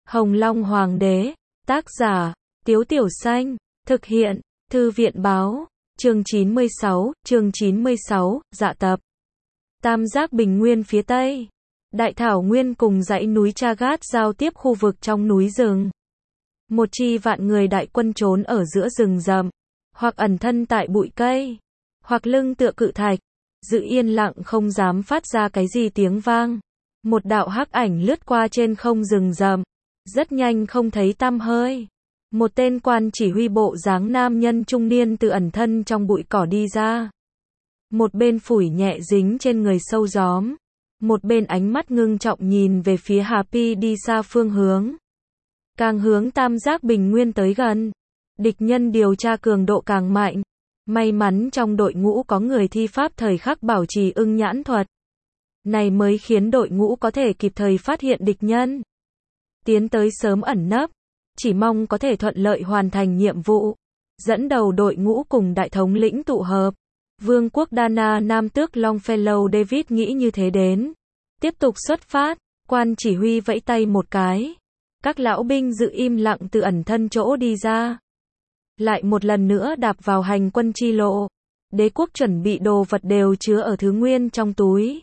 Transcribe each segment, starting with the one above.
Hồng Long Hoàng đế, tác giả, Tiếu Tiểu Xanh, thực hiện, Thư viện báo, chương 96, dạ tập. Tam giác bình nguyên phía Tây. Đại thảo nguyên cùng dãy núi Chagat giao tiếp khu vực trong núi rừng. Một chi vạn người đại quân trốn ở giữa rừng rậm, hoặc ẩn thân tại bụi cây, hoặc lưng tựa cự thạch, giữ yên lặng không dám phát ra cái gì tiếng vang. Một đạo hắc ảnh lướt qua trên không rừng rậm, rất nhanh không thấy tăm hơi. Một tên quan chỉ huy bộ dáng nam nhân trung niên từ ẩn thân trong bụi cỏ đi ra. Một bên phủi nhẹ dính trên người sâu gióm, một bên ánh mắt ngưng trọng nhìn về phía Happy đi xa phương hướng. Càng hướng tam giác bình nguyên tới gần, địch nhân điều tra cường độ càng mạnh. May mắn trong đội ngũ có người thi pháp thời khắc bảo trì ưng nhãn thuật. Này mới khiến đội ngũ có thể kịp thời phát hiện địch nhân. Tiến tới sớm ẩn nấp, chỉ mong có thể thuận lợi hoàn thành nhiệm vụ. Dẫn đầu đội ngũ cùng đại thống lĩnh tụ hợp. Vương quốc Dana Nam tước Longfellow David nghĩ như thế đến. Tiếp tục xuất phát, quan chỉ huy vẫy tay một cái. Các lão binh giữ im lặng từ ẩn thân chỗ đi ra. Lại một lần nữa đạp vào hành quân chi lộ. Đế quốc chuẩn bị đồ vật đều chứa ở thứ nguyên trong túi.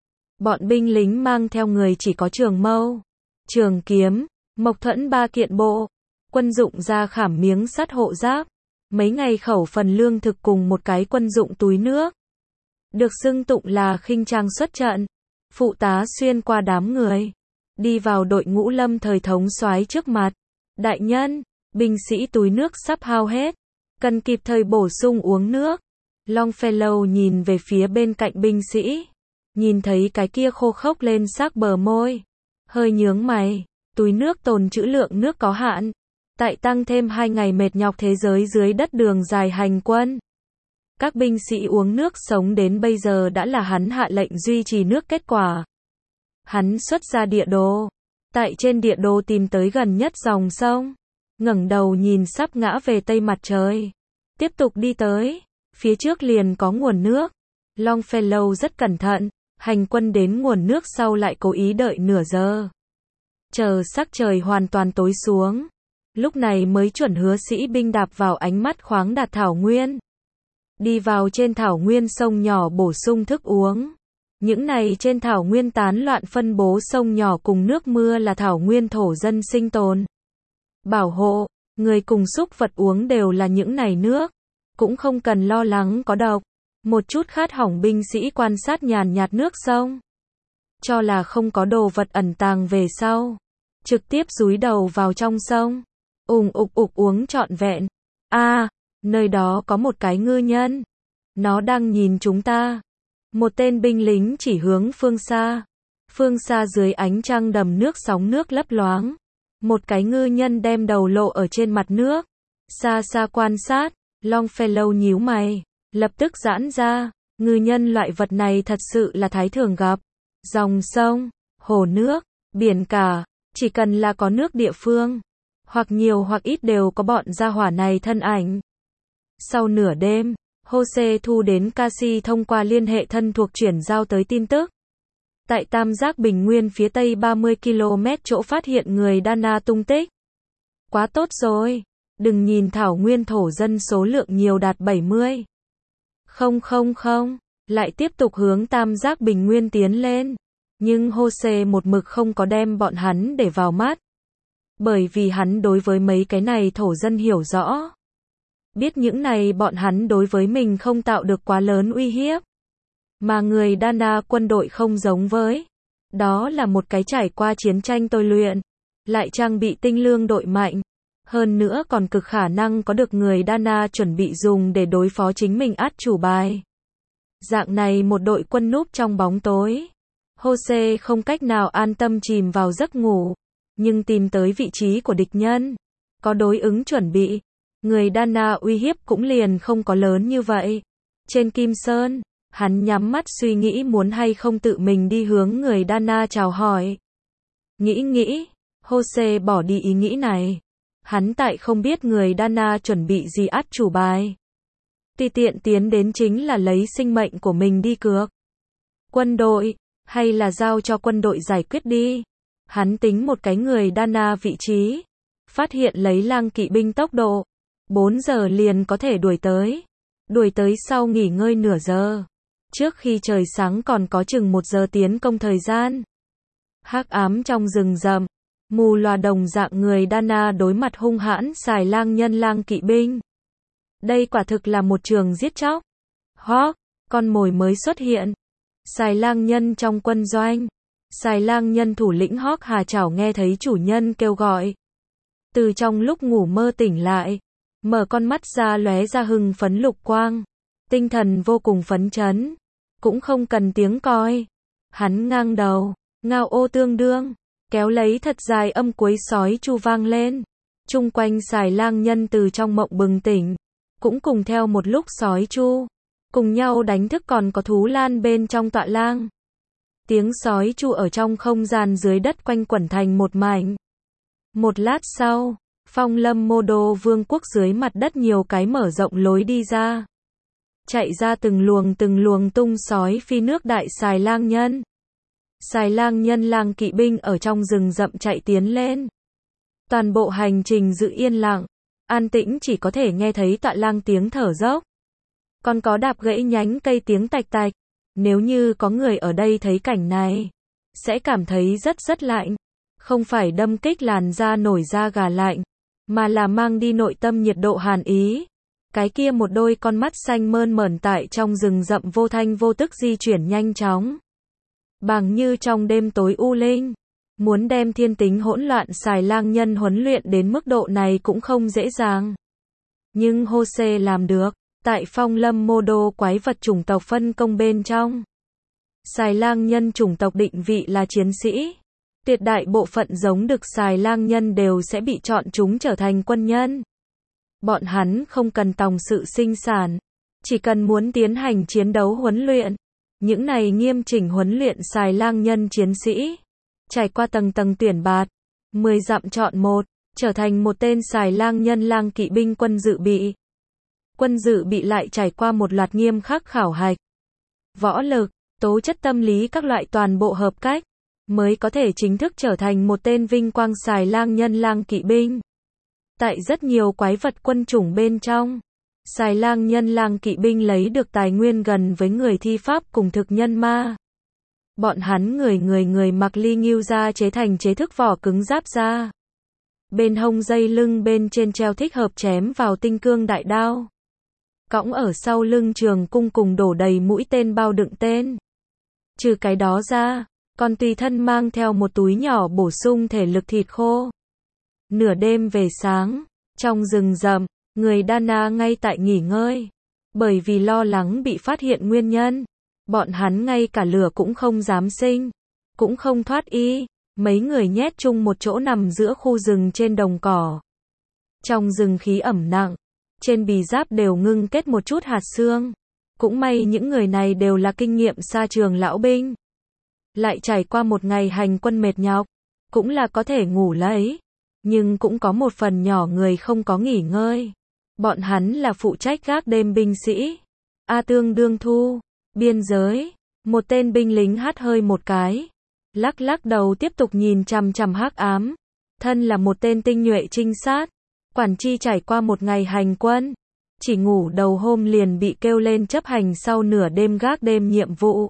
Bọn binh lính mang theo người chỉ có trường mâu, trường kiếm, mộc thuẫn 3 kiện bộ, quân dụng ra khảm miếng sắt hộ giáp, mấy ngày khẩu phần lương thực cùng một cái quân dụng túi nước. Được xưng tụng là khinh trang xuất trận. Phụ tá xuyên qua đám người, đi vào đội ngũ lâm thời thống soái trước mặt. Đại nhân, binh sĩ túi nước sắp hao hết, cần kịp thời bổ sung uống nước. Longfellow nhìn về phía bên cạnh binh sĩ, nhìn thấy cái kia khô khốc lên sắc bờ môi, hơi nhướng mày. Túi nước tồn trữ lượng nước có hạn, tại tăng thêm 2 ngày mệt nhọc thế giới dưới đất đường dài hành quân. Các binh sĩ uống nước sống đến bây giờ đã là hắn hạ lệnh duy trì nước kết quả. Hắn xuất ra địa đồ, tại trên địa đồ tìm tới gần nhất dòng sông, ngẩng đầu nhìn sắp ngã về tây mặt trời, tiếp tục đi tới, phía trước liền có nguồn nước. Longfellow rất cẩn thận, hành quân đến nguồn nước sau lại cố ý đợi nửa giờ. Chờ sắc trời hoàn toàn tối xuống, lúc này mới chuẩn hứa sĩ binh đạp vào ánh mắt khoáng đạt thảo nguyên. Đi vào trên thảo nguyên sông nhỏ bổ sung thức uống. Những này trên thảo nguyên tán loạn phân bố sông nhỏ cùng nước mưa là thảo nguyên thổ dân sinh tồn. Bảo hộ, người cùng súc vật uống đều là những này nước. Cũng không cần lo lắng có độc. Một chút khát hỏng binh sĩ quan sát nhàn nhạt nước sông. Cho là không có đồ vật ẩn tàng về sau. Trực tiếp dúi đầu vào trong sông. Ục uống trọn vẹn. Nơi đó có một cái ngư nhân. Nó đang nhìn chúng ta. Một tên binh lính chỉ hướng phương xa. Phương xa dưới ánh trăng đầm nước sóng nước lấp loáng. Một cái ngư nhân đem đầu lộ ở trên mặt nước. Xa xa quan sát, Longfellow nhíu mày, lập tức giãn ra. Ngư nhân loại vật này thật sự là thái thường gặp. Dòng sông, hồ nước, biển cả, chỉ cần là có nước địa phương, hoặc nhiều hoặc ít đều có bọn gia hỏa này thân ảnh. Sau nửa đêm, Jose thu đến Cassie thông qua liên hệ thân thuộc chuyển giao tới tin tức. Tại tam giác bình nguyên phía tây 30 km chỗ phát hiện người Dana tung tích. Quá tốt rồi, đừng nhìn thảo nguyên thổ dân số lượng nhiều đạt 70. Không, lại tiếp tục hướng tam giác bình nguyên tiến lên. Nhưng Jose một mực không có đem bọn hắn để vào mắt. Bởi vì hắn đối với mấy cái này thổ dân hiểu rõ. Biết những này bọn hắn đối với mình không tạo được quá lớn uy hiếp. Mà người Dana quân đội không giống với. Đó là một cái trải qua chiến tranh tôi luyện. Lại trang bị tinh lương đội mạnh. Hơn nữa còn cực khả năng có được người Dana chuẩn bị dùng để đối phó chính mình át chủ bài. Dạng này một đội quân núp trong bóng tối. Jose không cách nào an tâm chìm vào giấc ngủ. Nhưng tìm tới vị trí của địch nhân. Có đối ứng chuẩn bị. Người Dana uy hiếp cũng liền không có lớn như vậy. Trên Kim Sơn, hắn nhắm mắt suy nghĩ muốn hay không tự mình đi hướng người Dana chào hỏi. Nghĩ, Jose bỏ đi ý nghĩ này. Hắn tại không biết người Dana chuẩn bị gì át chủ bài. Tùy tiện tiến đến chính là lấy sinh mệnh của mình đi cược. Quân đội, hay là giao cho quân đội giải quyết đi. Hắn tính một cái người Dana vị trí. Phát hiện lấy lang kỵ binh tốc độ. 4 giờ liền có thể đuổi tới. Đuổi tới sau nghỉ ngơi nửa giờ. Trước khi trời sáng còn có chừng 1 giờ tiến công thời gian. Hắc ám trong rừng rậm. Mù lòa đồng dạng người Dana đối mặt hung hãn xài lang nhân lang kỵ binh. Đây quả thực là một trường giết chóc. Hawk, con mồi mới xuất hiện. Xài lang nhân trong quân doanh. Xài lang nhân thủ lĩnh Hawk Hà Chảo nghe thấy chủ nhân kêu gọi. Từ trong lúc ngủ mơ tỉnh lại. Mở con mắt ra lóe ra hưng phấn lục quang. Tinh thần vô cùng phấn chấn. Cũng không cần tiếng còi. Hắn ngang đầu. Ngao ô tương đương. Kéo lấy thật dài âm cuối sói chu vang lên. Chung quanh xài lang nhân từ trong mộng bừng tỉnh. Cũng cùng theo một lúc sói chu. Cùng nhau đánh thức còn có thú lan bên trong tọa lang. Tiếng sói chu ở trong không gian dưới đất quanh quẩn thành một mảnh. Một lát sau, Phong Lâm Mô Đô Vương quốc dưới mặt đất nhiều cái mở rộng lối đi ra. Chạy ra từng luồng tung sói phi nước đại xài lang nhân. Xài lang nhân lang kỵ binh ở trong rừng rậm chạy tiến lên. Toàn bộ hành trình giữ yên lặng, an tĩnh chỉ có thể nghe thấy tọa lang tiếng thở dốc. Còn có đạp gãy nhánh cây tiếng tạch tạch. Nếu như có người ở đây thấy cảnh này, sẽ cảm thấy rất lạnh. Không phải đâm kích làn da nổi da gà lạnh, mà là mang đi nội tâm nhiệt độ hàn ý. Cái kia một đôi con mắt xanh mơn mởn tại trong rừng rậm vô thanh vô tức di chuyển nhanh chóng. Bằng như trong đêm tối u linh. Muốn đem thiên tính hỗn loạn xài lang nhân huấn luyện đến mức độ này cũng không dễ dàng. Nhưng Jose làm được. Tại Phong Lâm Mô Đô quái vật chủng tộc phân công bên trong. Xài lang nhân chủng tộc định vị là chiến sĩ. Tuyệt đại bộ phận giống đực xài lang nhân đều sẽ bị chọn chúng trở thành quân nhân. Bọn hắn không cần tòng sự sinh sản. Chỉ cần muốn tiến hành chiến đấu huấn luyện. Những này nghiêm chỉnh huấn luyện xài lang nhân chiến sĩ. Trải qua tầng tuyển bạt. 10 dặm chọn một. Trở thành một tên xài lang nhân lang kỵ binh quân dự bị. Quân dự bị lại trải qua một loạt nghiêm khắc khảo hạch. Võ lực, tố chất tâm lý các loại toàn bộ hợp cách. Mới có thể chính thức trở thành một tên vinh quang xài lang nhân lang kỵ binh. Tại rất nhiều quái vật quân chủng bên trong, xài lang nhân lang kỵ binh lấy được tài nguyên gần với người thi pháp cùng thực nhân ma. Bọn hắn người mặc ly ngưu da chế thành chế thức vỏ cứng giáp da. Bên hông dây lưng bên trên treo thích hợp chém vào tinh cương đại đao. Cõng ở sau lưng trường cung cùng đổ đầy mũi tên bao đựng tên. Trừ cái đó ra, còn tùy thân mang theo một túi nhỏ bổ sung thể lực thịt khô. Nửa đêm về sáng, trong rừng rậm, người Dana ngay tại nghỉ ngơi. Bởi vì lo lắng bị phát hiện nguyên nhân, bọn hắn ngay cả lửa cũng không dám sinh, cũng không thoát y. Mấy người nhét chung một chỗ nằm giữa khu rừng trên đồng cỏ. Trong rừng khí ẩm nặng, trên bì giáp đều ngưng kết một chút hạt xương. Cũng may những người này đều là kinh nghiệm xa trường lão binh. Lại trải qua một ngày hành quân mệt nhọc, cũng là có thể ngủ lấy. Nhưng cũng có một phần nhỏ người không có nghỉ ngơi. Bọn hắn là phụ trách gác đêm binh sĩ. A Tương Đương Thu, biên giới, một tên binh lính hắt hơi một cái. Lắc đầu tiếp tục nhìn chằm chằm hắc ám. Thân là một tên tinh nhuệ trinh sát. Quản chi trải qua một ngày hành quân. Chỉ ngủ đầu hôm liền bị kêu lên chấp hành sau nửa đêm gác đêm nhiệm vụ.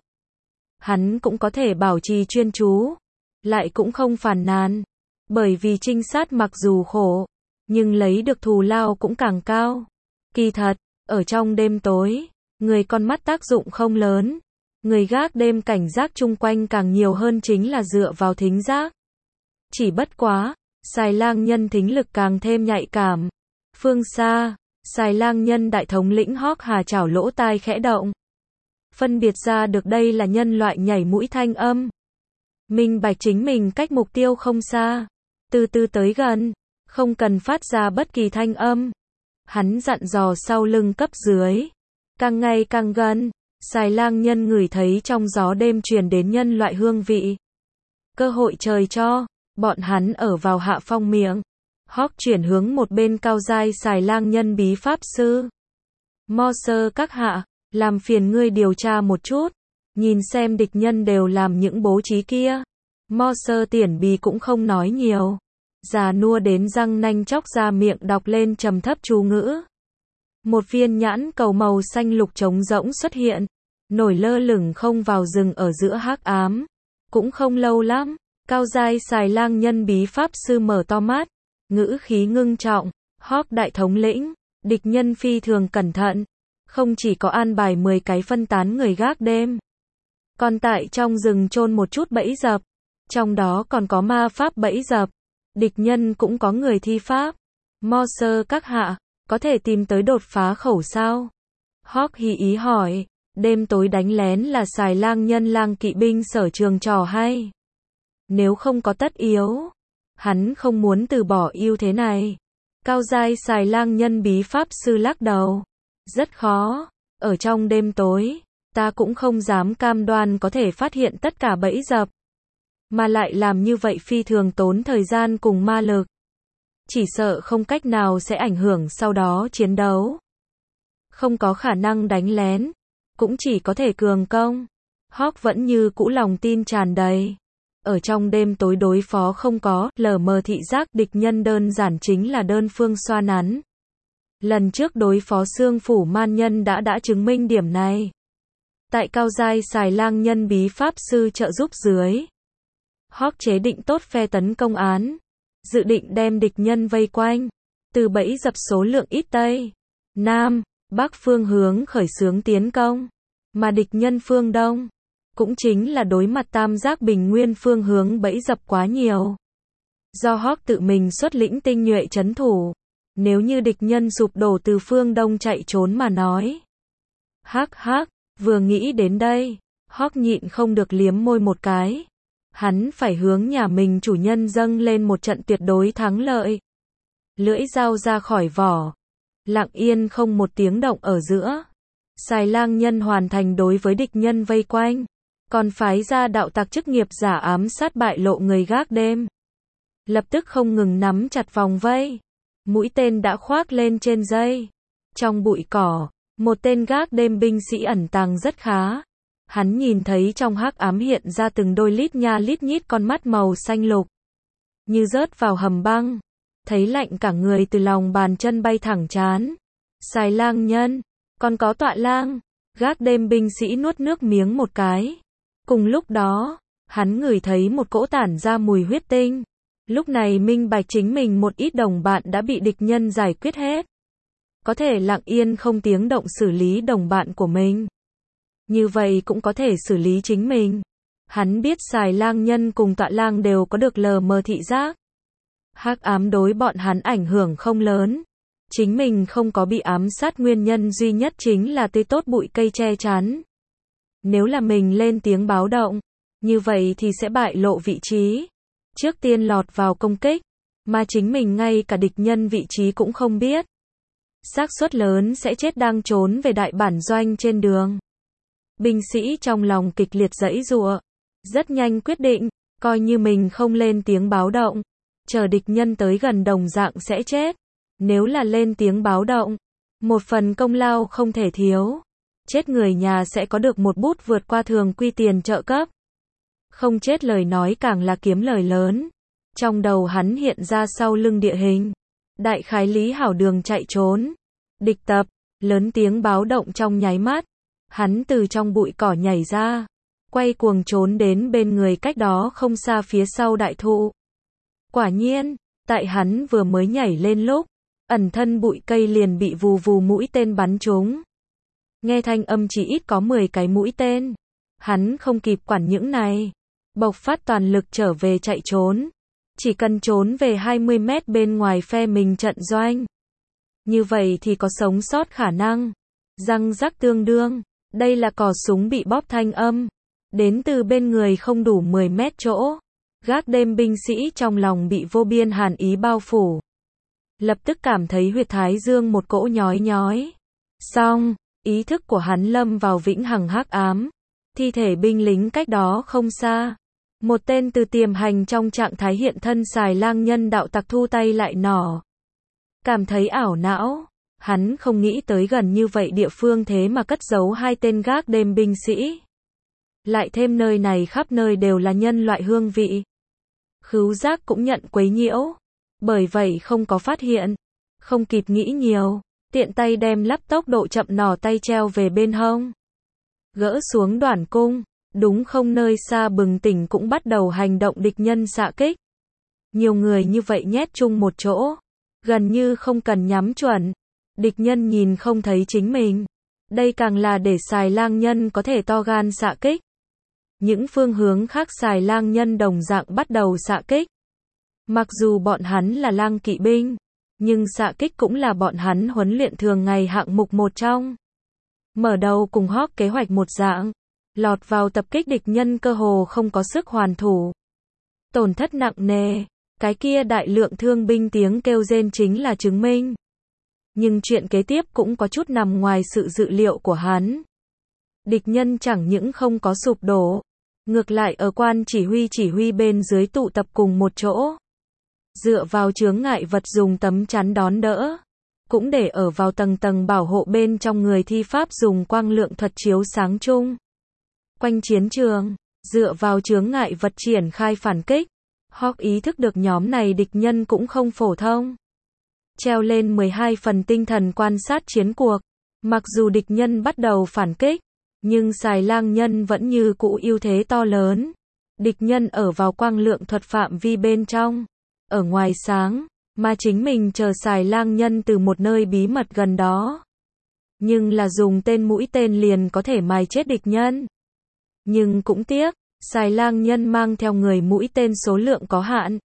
Hắn cũng có thể bảo trì chuyên chú. Lại cũng không phàn nàn. Bởi vì trinh sát mặc dù khổ, nhưng lấy được thù lao cũng càng cao. Kỳ thật, ở trong đêm tối, người con mắt tác dụng không lớn. Người gác đêm cảnh giác chung quanh càng nhiều hơn chính là dựa vào thính giác. Chỉ bất quá, xài lang nhân thính lực càng thêm nhạy cảm. Phương xa, xài lang nhân đại thống lĩnh Hawk Hà Chảo lỗ tai khẽ động. Phân biệt ra được đây là nhân loại nhảy mũi thanh âm. Minh bạch chính mình cách mục tiêu không xa. Từ từ tới gần, không cần phát ra bất kỳ thanh âm. Hắn dặn dò sau lưng cấp dưới. Càng ngày càng gần, xài lang nhân ngửi thấy trong gió đêm truyền đến nhân loại hương vị. Cơ hội trời cho, bọn hắn ở vào hạ phong miệng. Hawk chuyển hướng một bên cao giai xài lang nhân bí pháp sư. Mo-sơ các hạ, làm phiền ngươi điều tra một chút. Nhìn xem địch nhân đều làm những bố trí kia. Mo Sơ Tiển Bì cũng không nói nhiều. Già nua đến răng nanh chóc ra miệng đọc lên trầm thấp chú ngữ. Một viên nhãn cầu màu xanh lục trống rỗng xuất hiện, nổi lơ lửng không vào rừng ở giữa hắc ám. Cũng không lâu lắm, cao giai Xài Lang Nhân Bí Pháp Sư mở to mắt, ngữ khí ngưng trọng, Hawk đại thống lĩnh, địch nhân phi thường cẩn thận, không chỉ có an bài 10 cái phân tán người gác đêm, còn tại trong rừng chôn một chút bẫy dập, trong đó còn có ma pháp bẫy dập, địch nhân cũng có người thi pháp. Mo Sơ các hạ, có thể tìm tới đột phá khẩu sao? Hawk hí ý hỏi, đêm tối đánh lén là Xài Lang Nhân lang kỵ binh sở trường trò hay. Nếu không có tất yếu, hắn không muốn từ bỏ ưu thế này. Cao giai Xài Lang Nhân Bí Pháp Sư lắc đầu. Rất khó, ở trong đêm tối, ta cũng không dám cam đoan có thể phát hiện tất cả bẫy dập. Mà lại làm như vậy phi thường tốn thời gian cùng ma lực. Chỉ sợ không cách nào sẽ ảnh hưởng sau đó chiến đấu. Không có khả năng đánh lén, cũng chỉ có thể cường công. Hawk vẫn như cũ lòng tin tràn đầy. Ở trong đêm tối đối phó không có lờ mờ thị giác địch nhân đơn giản chính là đơn phương xoa nắn. Lần trước đối phó Xương Phủ Man Nhân đã chứng minh điểm này. Tại cao giai Xài Lang Nhân Bí Pháp Sư trợ giúp dưới, Hawk chế định tốt phe tấn công án, dự định đem địch nhân vây quanh, từ bẫy dập số lượng ít Tây, Nam, Bắc phương hướng khởi xướng tiến công, mà địch nhân phương Đông, cũng chính là đối mặt tam giác bình nguyên phương hướng bẫy dập quá nhiều. Do Hawk tự mình xuất lĩnh tinh nhuệ trấn thủ, nếu như địch nhân sụp đổ từ phương Đông chạy trốn mà nói. Hắc, vừa nghĩ đến đây, Hawk nhịn không được liếm môi một cái. Hắn phải hướng nhà mình chủ nhân dâng lên một trận tuyệt đối thắng lợi. Lưỡi dao ra khỏi vỏ, lặng yên không một tiếng động ở giữa. Xài Lang Nhân hoàn thành đối với địch nhân vây quanh, còn phái ra đạo tặc chức nghiệp giả ám sát bại lộ người gác đêm. Lập tức không ngừng nắm chặt vòng vây, mũi tên đã khoác lên trên dây. Trong bụi cỏ, một tên gác đêm binh sĩ ẩn tàng rất khá. Hắn nhìn thấy trong hắc ám hiện ra từng đôi lít nha lít nhít con mắt màu xanh lục, như rớt vào hầm băng, thấy lạnh cả người từ lòng bàn chân bay thẳng trán. Xài Lang Nhân, còn có Tọa Lang, gác đêm binh sĩ nuốt nước miếng một cái. Cùng lúc đó, hắn ngửi thấy một cỗ tản ra mùi huyết tinh. Lúc này minh bạch chính mình một ít đồng bạn đã bị địch nhân giải quyết hết. Có thể lặng yên không tiếng động xử lý đồng bạn của mình. Như vậy cũng có thể xử lý chính mình. Hắn biết Xài Lang Nhân cùng Tọa Lang đều có được lờ mờ thị giác. Hắc ám đối bọn hắn ảnh hưởng không lớn. Chính mình không có bị ám sát nguyên nhân duy nhất chính là tươi tốt bụi cây che chắn. Nếu là mình lên tiếng báo động, như vậy thì sẽ bại lộ vị trí. Trước tiên lọt vào công kích, mà chính mình ngay cả địch nhân vị trí cũng không biết. Xác suất lớn sẽ chết đang trốn về đại bản doanh trên đường. Binh sĩ trong lòng kịch liệt giãy giụa, rất nhanh quyết định, coi như mình không lên tiếng báo động, chờ địch nhân tới gần đồng dạng sẽ chết. Nếu là lên tiếng báo động, một phần công lao không thể thiếu. Chết người nhà sẽ có được một bút vượt qua thường quy tiền trợ cấp. Không chết lời nói càng là kiếm lời lớn. Trong đầu hắn hiện ra sau lưng địa hình. Đại khái Lý Hảo đường chạy trốn. Địch tập, lớn tiếng báo động trong nháy mắt. Hắn từ trong bụi cỏ nhảy ra, quay cuồng trốn đến bên người cách đó không xa phía sau đại thụ. Quả nhiên, tại hắn vừa mới nhảy lên lúc, ẩn thân bụi cây liền bị vù vù mũi tên bắn trúng. Nghe thanh âm chỉ ít có 10 cái mũi tên. Hắn không kịp quản những này, bộc phát toàn lực trở về chạy trốn. Chỉ cần trốn về 20 mét bên ngoài phe mình trận doanh. Như vậy thì có sống sót khả năng. Răng rắc tương đương. Đây là cò súng bị bóp thanh âm. Đến từ bên người không đủ 10 mét chỗ. Gác đêm binh sĩ trong lòng bị vô biên hàn ý bao phủ. Lập tức cảm thấy huyệt thái dương một cỗ nhói nhói. Xong, ý thức của hắn lâm vào vĩnh hằng hắc ám. Thi thể binh lính cách đó không xa. Một tên từ tiềm hành trong trạng thái hiện thân Xài Lang Nhân đạo tặc thu tay lại nỏ. Cảm thấy ảo não. Hắn không nghĩ tới gần như vậy địa phương thế mà cất giấu hai tên gác đêm binh sĩ. Lại thêm nơi này khắp nơi đều là nhân loại hương vị. Khứu giác cũng nhận quấy nhiễu. Bởi vậy không có phát hiện. Không kịp nghĩ nhiều. Tiện tay đem laptop độ chậm nỏ tay treo về bên hông. Gỡ xuống đoản cung. Đúng không, nơi xa bừng tỉnh cũng bắt đầu hành động địch nhân xạ kích. Nhiều người như vậy nhét chung một chỗ. Gần như không cần nhắm chuẩn. Địch nhân nhìn không thấy chính mình. Đây càng là để xài lang nhân có thể to gan xạ kích. Những phương hướng khác xài lang nhân đồng dạng bắt đầu xạ kích. Mặc dù bọn hắn là lang kỵ binh, nhưng xạ kích cũng là bọn hắn huấn luyện thường ngày hạng mục một trong. Mở đầu cùng Hawk kế hoạch một dạng. Lọt vào tập kích địch nhân cơ hồ không có sức hoàn thủ. Tổn thất nặng nề. Cái kia đại lượng thương binh tiếng kêu rên chính là chứng minh. Nhưng chuyện kế tiếp cũng có chút nằm ngoài sự dự liệu của hắn. Địch nhân chẳng những không có sụp đổ, ngược lại ở quan chỉ huy bên dưới tụ tập cùng một chỗ. Dựa vào chướng ngại vật dùng tấm chắn đón đỡ. Cũng để ở vào tầng tầng bảo hộ bên trong người thi pháp dùng quang lượng thuật chiếu sáng chung. Quanh chiến trường, dựa vào chướng ngại vật triển khai phản kích. Hawk ý thức được nhóm này địch nhân cũng không phổ thông. Treo lên 12 phần tinh thần quan sát chiến cuộc. Mặc dù địch nhân bắt đầu phản kích, nhưng xài lang nhân vẫn như cũ ưu thế to lớn. Địch nhân ở vào quang lượng thuật phạm vi bên trong. Ở ngoài sáng, mà chính mình chờ xài lang nhân từ một nơi bí mật gần đó. Nhưng là dùng tên mũi tên liền có thể mài chết địch nhân. Nhưng cũng tiếc, xài lang nhân mang theo người mũi tên số lượng có hạn.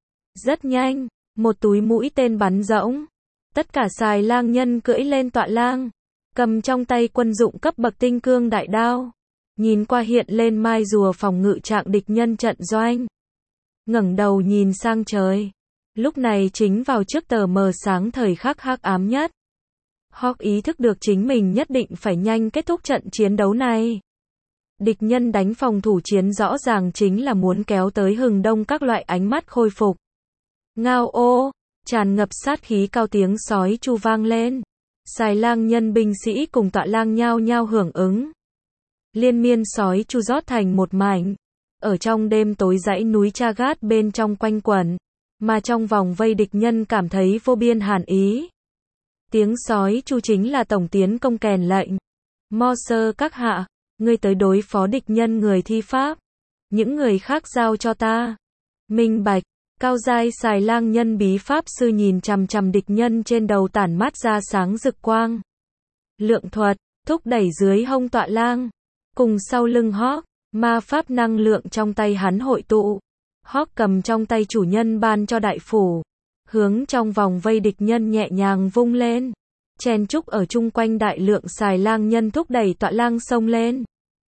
Rất nhanh, một túi mũi tên bắn rỗng. Tất cả xài lang nhân cưỡi lên tọa lang, cầm trong tay quân dụng cấp bậc tinh cương đại đao. Nhìn qua hiện lên mai rùa phòng ngự trạng địch nhân trận doanh. Ngẩng đầu nhìn sang trời. Lúc này chính vào trước tờ mờ sáng thời khắc hắc ám nhất. Hawk ý thức được chính mình nhất định phải nhanh kết thúc trận chiến đấu này. Địch nhân đánh phòng thủ chiến rõ ràng chính là muốn kéo tới hừng đông các loại ánh mắt khôi phục. Ngao ô, tràn ngập sát khí cao tiếng sói chu vang lên. Xài lang nhân binh sĩ cùng tọa lang nhao nhao hưởng ứng. Liên miên sói chu rót thành một mảnh. Ở trong đêm tối dãy núi Chagat bên trong quanh quẩn. Mà trong vòng vây địch nhân cảm thấy vô biên hàn ý. Tiếng sói chu chính là tổng tiến công kèn lệnh. Morser các hạ, ngươi tới đối phó địch nhân người thi pháp. Những người khác giao cho ta. Minh bạch, cao giai xài lang nhân bí pháp sư nhìn chằm chằm địch nhân trên đầu tản mát ra sáng rực quang. Lượng thuật, thúc đẩy dưới hông tọa lang. Cùng sau lưng Hawk, ma pháp năng lượng trong tay hắn hội tụ. Hawk cầm trong tay chủ nhân ban cho đại phủ. Hướng trong vòng vây địch nhân nhẹ nhàng vung lên. Chen trúc ở chung quanh đại lượng xài lang nhân thúc đẩy tọa lang xông lên.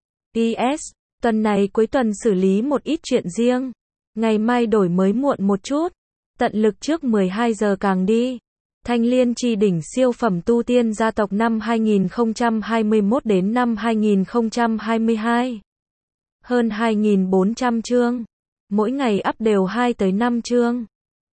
PS, tuần này cuối tuần xử lý một ít chuyện riêng. Ngày mai đổi mới muộn một chút. Tận lực trước 12 giờ càng đi. Thanh Liên Chi đỉnh siêu phẩm tu tiên gia tộc năm 2021 đến năm 2022. Hơn 2.400 chương. Mỗi ngày up đều 2 tới 5 chương.